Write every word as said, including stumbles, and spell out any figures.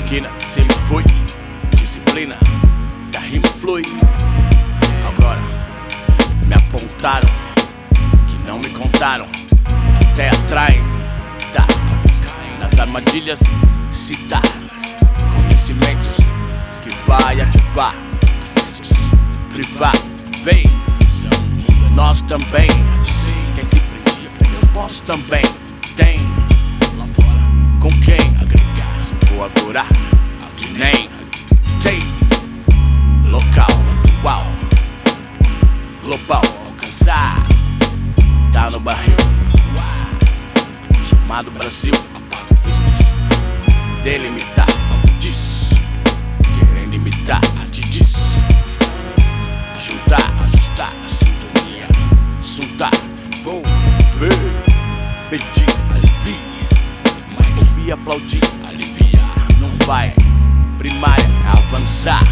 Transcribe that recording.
esquina, sempre fui disciplina, da rima flui. Agora me apontaram, que não me contaram, até atraem, tá? Nas armadilhas se dá conhecimentos que vai ativar acessos privar, vem visão, nós também. Quem se prendia, eu posso também. Tem lá fora com quem agregar, se for adorar, aqui nem tem local, uau, global, alcançar, tá no barril chamado Brasil. Delimitar, algo diz, querendo imitar, te diz, juntar, ajustar a sintonia, soltar, vou ver, pedir, alivie, mas ouvir, aplaudir, aliviar, não vai, primária, avançar,